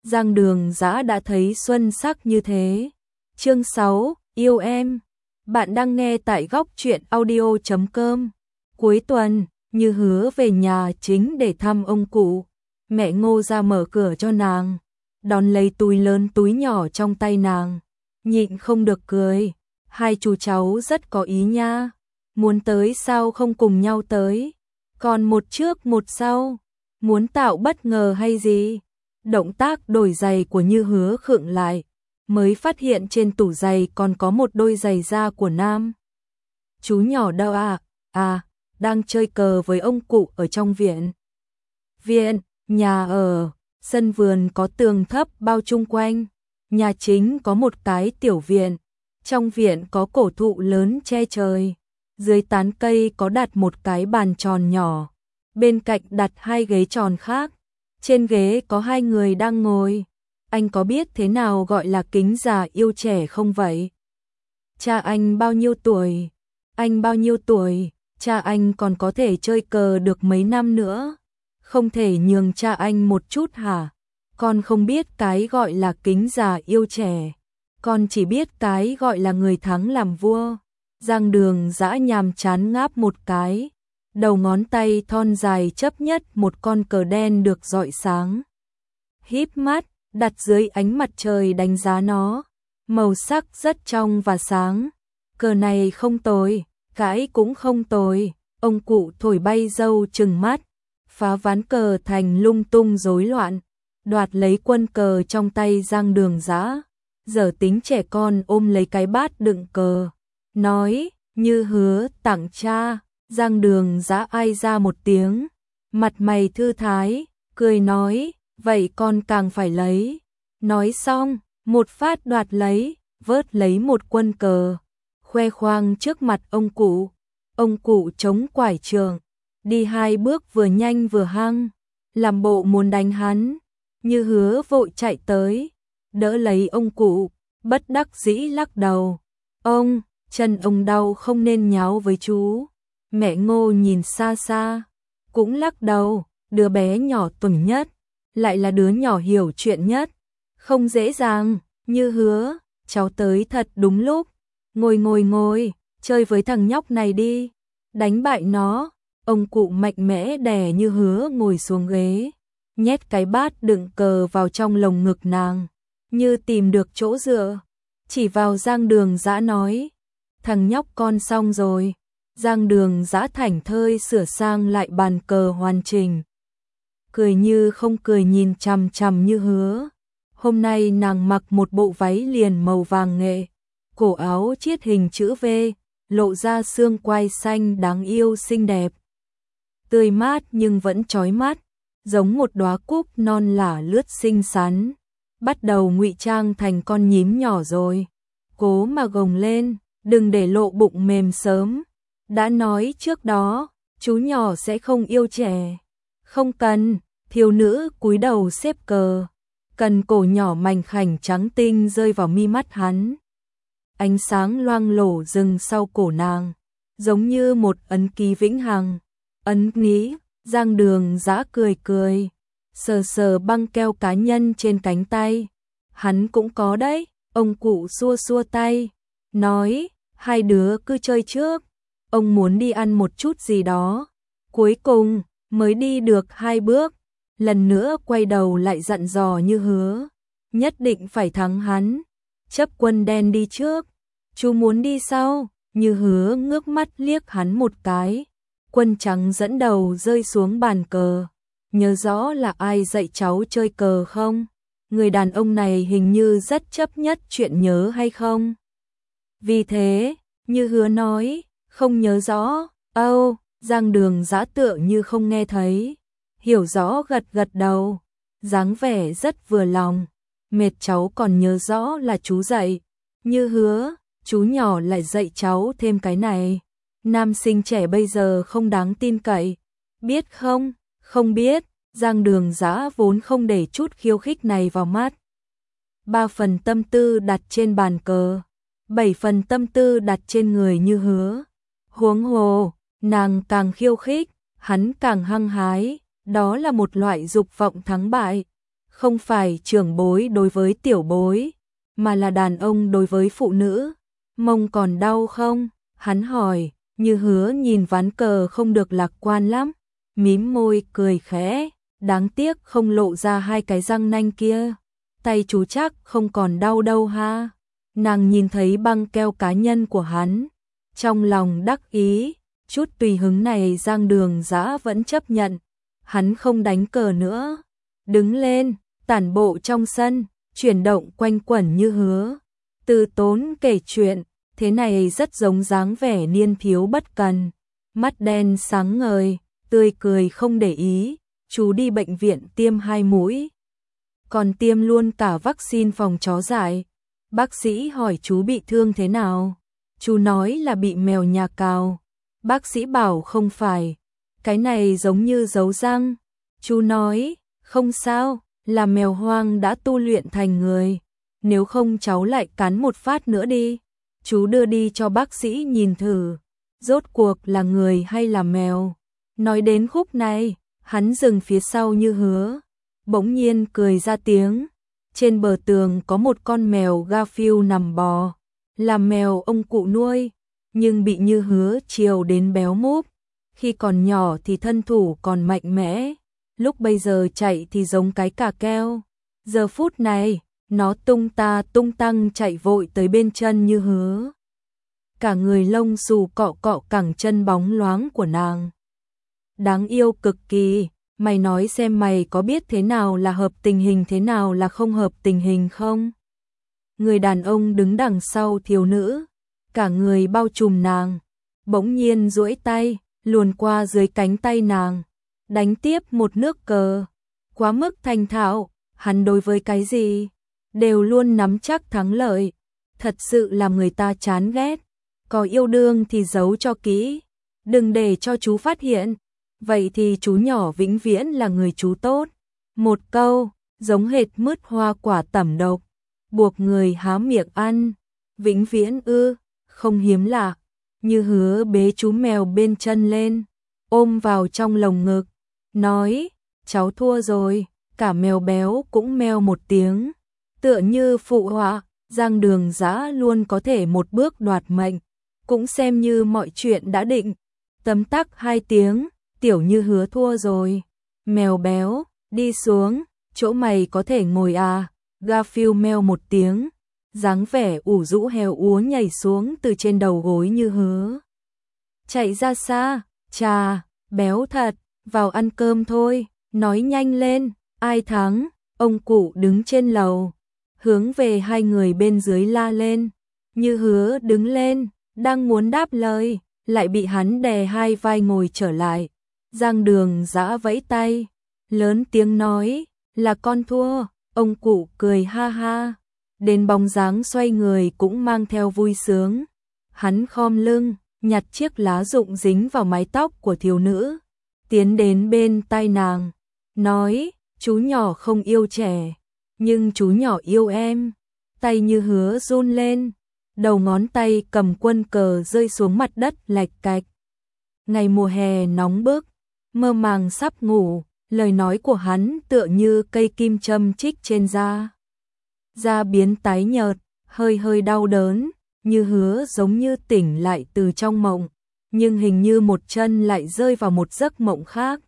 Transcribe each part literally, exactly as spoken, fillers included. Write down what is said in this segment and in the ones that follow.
Giang Đường Dã đã thấy xuân sắc như thế. Chương sáu, yêu em. Bạn đang nghe tại góc truyện audio chấm com. Cuối tuần, Như Hứa về nhà chính để thăm ông cụ. Mẹ Ngô ra mở cửa cho nàng, đón lấy túi lớn túi nhỏ trong tay nàng, nhịn không được cười. Hai chú cháu rất có ý nha. Muốn tới sao không cùng nhau tới? Còn một trước một sau, muốn tạo bất ngờ hay gì? Động tác đổi giày của Như Hứa khựng lại, mới phát hiện trên tủ giày còn có một đôi giày da của nam. Chú nhỏ đâu à? À, đang chơi cờ với ông cụ ở trong viện. Viện, nhà ở, sân vườn có tường thấp bao chung quanh. Nhà chính có một cái tiểu viện. Trong viện có cổ thụ lớn che trời. Dưới tán cây có đặt một cái bàn tròn nhỏ. Bên cạnh đặt hai ghế tròn khác. Trên ghế có hai người đang ngồi. Anh có biết thế nào gọi là kính già yêu trẻ không vậy? Cha anh bao nhiêu tuổi? Anh bao nhiêu tuổi? Cha anh còn có thể chơi cờ được mấy năm nữa. Không thể nhường cha anh một chút hả? Con không biết cái gọi là kính già yêu trẻ. Con chỉ biết cái gọi là người thắng làm vua. Giang Đường Dã nhàm chán ngáp một cái. Đầu ngón tay thon dài chấp nhất một con cờ đen được rọi sáng. Híp mắt, đặt dưới ánh mặt trời đánh giá nó. Màu sắc rất trong và sáng. Cờ này không tồi, cái cũng không tồi. Ông cụ thổi bay râu trừng mắt, phá ván cờ thành lung tung rối loạn, đoạt lấy quân cờ trong tay Giang Đường Dã. Giờ tính trẻ con ôm lấy cái bát đựng cờ, nói: Như Hứa tặng cha. Giang Đường Dã ai ra một tiếng, mặt mày thư thái, cười nói: vậy con càng phải lấy. Nói xong, một phát đoạt lấy, vớt lấy một quân cờ, khoe khoang trước mặt ông cụ. Ông cụ chống quải trường, đi hai bước vừa nhanh vừa hăng, làm bộ muốn đánh hắn. Như Hứa vội chạy tới, đỡ lấy ông cụ, bất đắc dĩ lắc đầu: ông, chân ông đau không nên nháo với chú. Mẹ Ngô nhìn xa xa, cũng lắc đầu. Đứa bé nhỏ tuần nhất, lại là đứa nhỏ hiểu chuyện nhất. Không dễ dàng. Như Hứa, cháu tới thật đúng lúc. Ngồi ngồi ngồi, chơi với thằng nhóc này đi, đánh bại nó. Ông cụ mạnh mẽ đè Như Hứa ngồi xuống ghế, nhét cái bát đựng cờ vào trong lồng ngực nàng, như tìm được chỗ dựa, chỉ vào Giang Đường Dã nói: thằng nhóc con xong rồi. Giang Đường Dã thảnh thơi sửa sang lại bàn cờ hoàn chỉnh, cười như không cười nhìn chằm chằm Như Hứa. Hôm nay nàng mặc một bộ váy liền màu vàng nghệ, cổ áo chiết hình chữ V, lộ ra xương quai xanh đáng yêu xinh đẹp, tươi mát nhưng vẫn chói mắt, giống một đóa cúc non lả lướt xinh xắn. Bắt đầu ngụy trang thành con nhím nhỏ rồi, cố mà gồng lên, đừng để lộ bụng mềm sớm. Đã nói trước đó, chú nhỏ sẽ không yêu trẻ. Không cần. Thiếu nữ cúi đầu xếp cờ, cần cổ nhỏ mảnh khảnh trắng tinh rơi vào mi mắt hắn. Ánh sáng loang lổ dừng sau cổ nàng, giống như một ấn ký vĩnh hằng. Ấn ký. Giang Đường Dã cười cười, sờ sờ băng keo cá nhân trên cánh tay. Hắn cũng có đấy. Ông cụ xua xua tay, nói: hai đứa cứ chơi trước, ông muốn đi ăn một chút gì đó. Cuối cùng mới đi được hai bước, lần nữa quay đầu lại dặn dò Như Hứa: nhất định phải thắng hắn. Chấp quân đen đi trước, chú muốn đi sau. Như Hứa ngước mắt liếc hắn một cái. Quân trắng dẫn đầu rơi xuống bàn cờ. Nhớ rõ là ai dạy cháu chơi cờ không? Người đàn ông này hình như rất chấp nhất chuyện nhớ hay không? Vì thế, Như Hứa nói: không nhớ rõ. Âu, Giang Đường Dã tựa như không nghe thấy, hiểu rõ gật gật đầu, dáng vẻ rất vừa lòng. Mệt cháu còn nhớ rõ là chú dạy. Như Hứa, chú nhỏ lại dạy cháu thêm cái này. Nam sinh trẻ bây giờ không đáng tin cậy. Biết không? Không biết. Giang Đường Dã vốn không để chút khiêu khích này vào mắt. Ba phần tâm tư đặt trên bàn cờ, bảy phần tâm tư đặt trên người Như Hứa. Huống hồ, nàng càng khiêu khích, hắn càng hăng hái, đó là một loại dục vọng thắng bại. không phải trưởng bối đối với tiểu bối, mà là đàn ông đối với phụ nữ. Mông còn đau không? Hắn hỏi. Như Hứa nhìn ván cờ không được lạc quan lắm, mím môi cười khẽ, đáng tiếc không lộ ra hai cái răng nanh kia. Tay chú chắc không còn đau đâu ha. Nàng nhìn thấy băng keo cá nhân của hắn, trong lòng đắc ý, chút tùy hứng này Giang Đường Dã vẫn chấp nhận. Hắn không đánh cờ nữa, đứng lên, tản bộ trong sân, chuyển động quanh quẩn Như Hứa. Từ Tốn kể chuyện, thế này rất giống dáng vẻ niên thiếu bất cần, mắt đen sáng ngời, tươi cười không để ý. Chú đi bệnh viện tiêm hai mũi, còn tiêm luôn cả vaccine phòng chó dại. Bác sĩ hỏi chú bị thương thế nào? Chú nói là bị mèo nhà cào. Bác sĩ bảo không phải, cái này giống như dấu răng. Chú nói, không sao, là mèo hoang đã tu luyện thành người, nếu không cháu lại cắn một phát nữa đi. Chú đưa đi cho bác sĩ nhìn thử, rốt cuộc là người hay là mèo. Nói đến khúc này, hắn dừng phía sau Như Hứa, bỗng nhiên cười ra tiếng. Trên bờ tường có một con mèo Garfield nằm bò, là mèo ông cụ nuôi, nhưng bị Như Hứa chiều đến béo múp. Khi còn nhỏ thì thân thủ còn mạnh mẽ, lúc bây giờ chạy thì giống cái cà keo. Giờ phút này, nó tung ta tung tăng chạy vội tới bên chân Như Hứa. Cả người lông xù cọ cọ cẳng chân bóng loáng của nàng. Đáng yêu cực kỳ, mày nói xem mày có biết thế nào là hợp tình hình thế nào là không hợp tình hình không? Người đàn ông đứng đằng sau thiếu nữ, cả người bao trùm nàng, bỗng nhiên duỗi tay, luồn qua dưới cánh tay nàng, đánh tiếp một nước cờ. Quá mức thành thạo, hắn đối với cái gì đều luôn nắm chắc thắng lợi, thật sự làm người ta chán ghét. Có yêu đương thì giấu cho kỹ, đừng để cho chú phát hiện, vậy thì chú nhỏ vĩnh viễn là người chú tốt. Một câu, giống hệt mứt hoa quả tẩm độc, buộc người há miệng ăn. Vĩnh viễn ư, không hiếm lạ. Như Hứa bế chú mèo bên chân lên, ôm vào trong lồng ngực, nói, cháu thua rồi. Cả mèo béo cũng meo một tiếng, tựa như phụ họa. Giang Đường Dã luôn có thể một bước đoạt mệnh, cũng xem như mọi chuyện đã định. Tấm tắc hai tiếng, tiểu Như Hứa thua rồi. Mèo béo, đi xuống, chỗ mày có thể ngồi à? Garfield meo một tiếng, dáng vẻ ủ rũ heo úa nhảy xuống từ trên đầu gối Như Hứa. Chạy ra xa, chà, béo thật, vào ăn cơm thôi, nói nhanh lên, ai thắng? Ông cụ đứng trên lầu, hướng về hai người bên dưới la lên. Như Hứa đứng lên, đang muốn đáp lời, lại bị hắn đè hai vai ngồi trở lại. Giang Đường Dã vẫy tay, lớn tiếng nói, là con thua. Ông cụ cười ha ha, đến bóng dáng xoay người cũng mang theo vui sướng. Hắn khom lưng, nhặt chiếc lá rụng dính vào mái tóc của thiếu nữ, tiến đến bên tai nàng, nói, chú nhỏ không yêu trẻ, nhưng chú nhỏ yêu em. Tay Như Hứa run lên, đầu ngón tay cầm quân cờ rơi xuống mặt đất lạch cạch. Ngày mùa hè nóng bức, mơ màng sắp ngủ, lời nói của hắn tựa như cây kim châm chích trên da. Da biến tái nhợt, hơi hơi đau đớn, Như Hứa giống như tỉnh lại từ trong mộng, nhưng hình như một chân lại rơi vào một giấc mộng khác.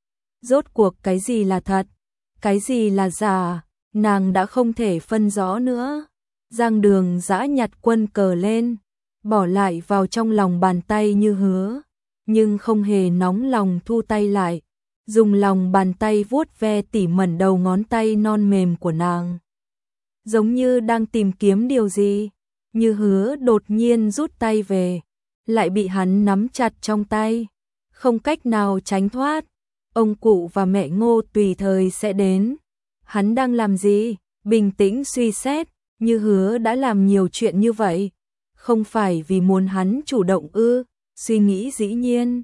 Rốt cuộc cái gì là thật, cái gì là giả, nàng đã không thể phân rõ nữa. Giang Đường Dã nhặt quân cờ lên, bỏ lại vào trong lòng bàn tay Như Hứa, nhưng không hề nóng lòng thu tay lại, dùng lòng bàn tay vuốt ve tỉ mẩn đầu ngón tay non mềm của nàng. Giống như đang tìm kiếm điều gì, Như Hứa đột nhiên rút tay về, lại bị hắn nắm chặt trong tay, không cách nào tránh thoát. Ông cụ và mẹ Ngô tùy thời sẽ đến. Hắn đang làm gì? Bình tĩnh suy xét, Như Hứa đã làm nhiều chuyện như vậy, không phải vì muốn hắn chủ động ư? Suy nghĩ dĩ nhiên.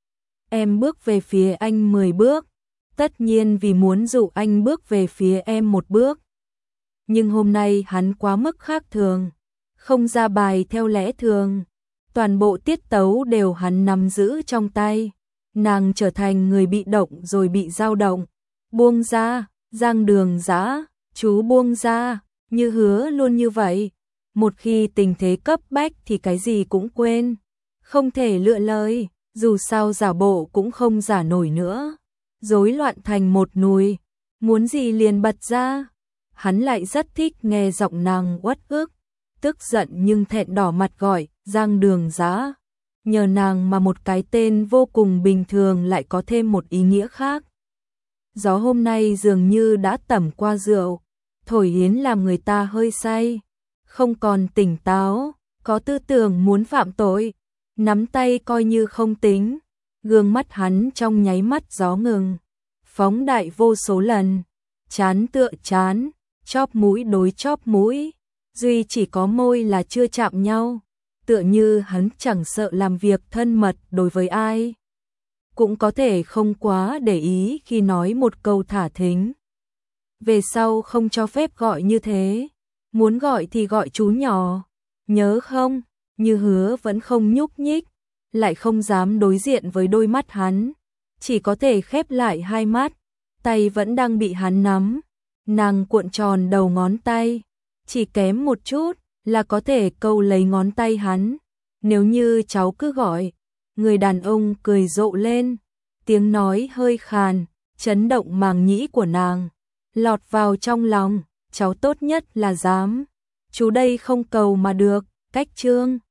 Em bước về phía anh mười bước, tất nhiên vì muốn dụ anh bước về phía em một bước. Nhưng hôm nay hắn quá mức khác thường, không ra bài theo lẽ thường, toàn bộ tiết tấu đều hắn nắm giữ trong tay. Nàng trở thành người bị động rồi bị dao động. Buông ra, Giang Đường Dã, chú buông ra, Như Hứa luôn như vậy, một khi tình thế cấp bách thì cái gì cũng quên, không thể lựa lời, dù sao giả bộ cũng không giả nổi nữa, rối loạn thành một nùi, muốn gì liền bật ra. Hắn lại rất thích nghe giọng nàng uất ức, tức giận nhưng thẹn đỏ mặt gọi, Giang Đường Dã. Nhờ nàng mà một cái tên vô cùng bình thường lại có thêm một ý nghĩa khác. Gió hôm nay dường như đã tẩm qua rượu, thổi yến làm người ta hơi say, không còn tỉnh táo, có tư tưởng muốn phạm tội, nắm tay coi như không tính, gương mắt hắn trong nháy mắt gió ngừng, phóng đại vô số lần, chán tựa chán, chóp mũi đối chóp mũi, duy chỉ có môi là chưa chạm nhau, tựa như hắn chẳng sợ làm việc thân mật đối với ai. Cũng có thể không quá để ý khi nói một câu thả thính. Về sau không cho phép gọi như thế, muốn gọi thì gọi chú nhỏ, nhớ không? Như Hứa vẫn không nhúc nhích, lại không dám đối diện với đôi mắt hắn, chỉ có thể khép lại hai mắt, tay vẫn đang bị hắn nắm, nàng cuộn tròn đầu ngón tay, chỉ kém một chút là có thể câu lấy ngón tay hắn, nếu như cháu cứ gọi. Người đàn ông cười rộ lên, tiếng nói hơi khàn, chấn động màng nhĩ của nàng, lọt vào trong lòng, cháu tốt nhất là dám. Chú đây không cầu mà được, cách trương.